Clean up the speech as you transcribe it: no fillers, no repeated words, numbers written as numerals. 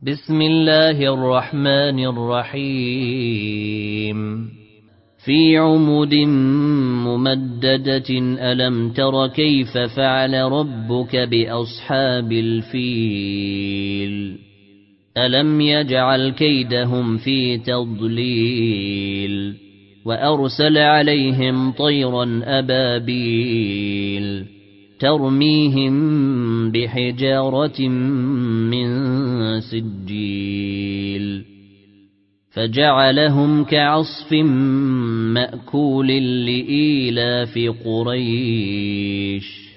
بسم الله الرحمن الرحيم في عمد ممددة ألم تر كيف فعل ربك بأصحاب الفيل ألم يجعل كيدهم في تضليل وأرسل عليهم طيرا أبابيل ترميهم بحجارة من سجيل فجعلهم كعصف مأكول لإيلاف قريش